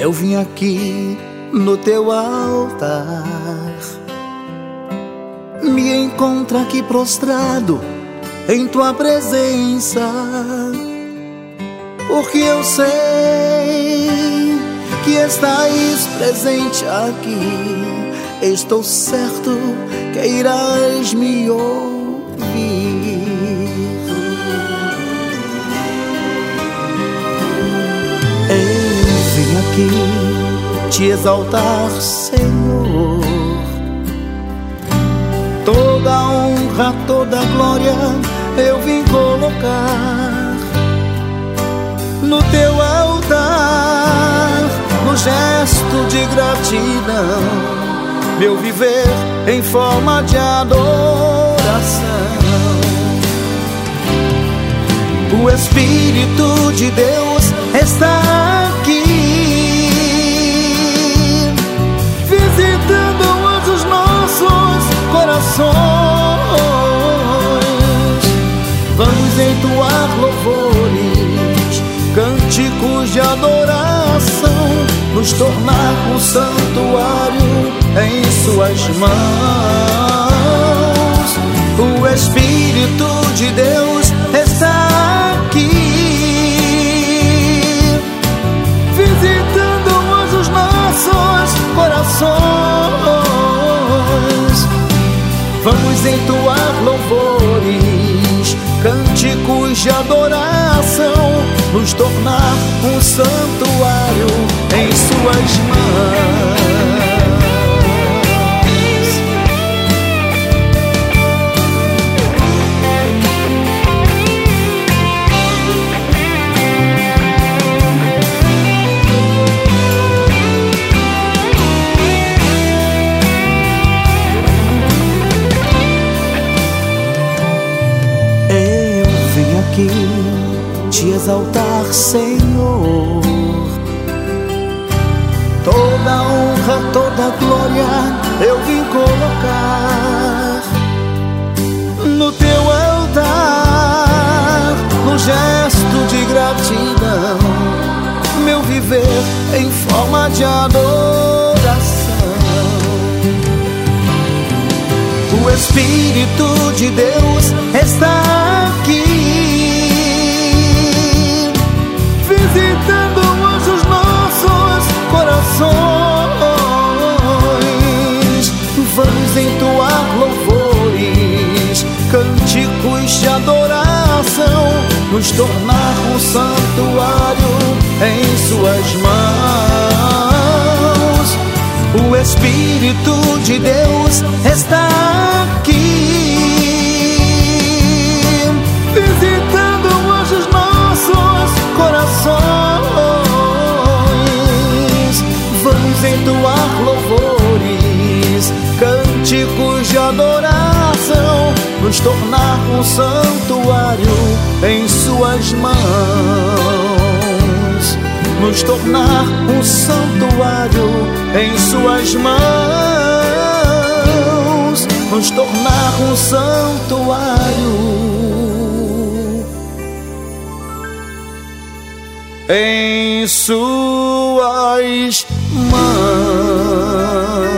eu vim aqui no teu altar. Me encontro aqui prostrado em tua presença, porque eu sei que estás presente aqui. Estou certo que irás me ouvir. Eu vim aqui te exaltar, Senhor. Toda honra, toda glória eu vim colocar no teu altar, no gesto de gratidão, meu viver em forma de adoração. O Espírito de Deus está aqui, visitando hoje os nossos corações. Vamos entoar louvores, cânticos de adoração, nos tornar um santuário em suas mãos. O Espírito de Deus está aqui, visitando hoje os nossos corações. Vamos entoar louvores, cânticos de adoração, nos tornar um santuário em suas mãos. Te exaltar, Senhor. Toda honra, toda glória eu vim colocar no teu altar, no gesto de gratidão, meu viver em forma de adoração. O Espírito de Deus está aqui, visitando hoje os nossos corações. Vamos entoar louvores, cânticos de adoração, nos tornar um santuário em suas mãos. O Espírito de Deus está aqui, visitando hoje os nossos corações. Vamos entoar louvores, cânticos de adoração, nos tornar um santuário em suas mãos. Nos tornar um santuário em suas mãos. Nos tornar um santuário em suas mãos.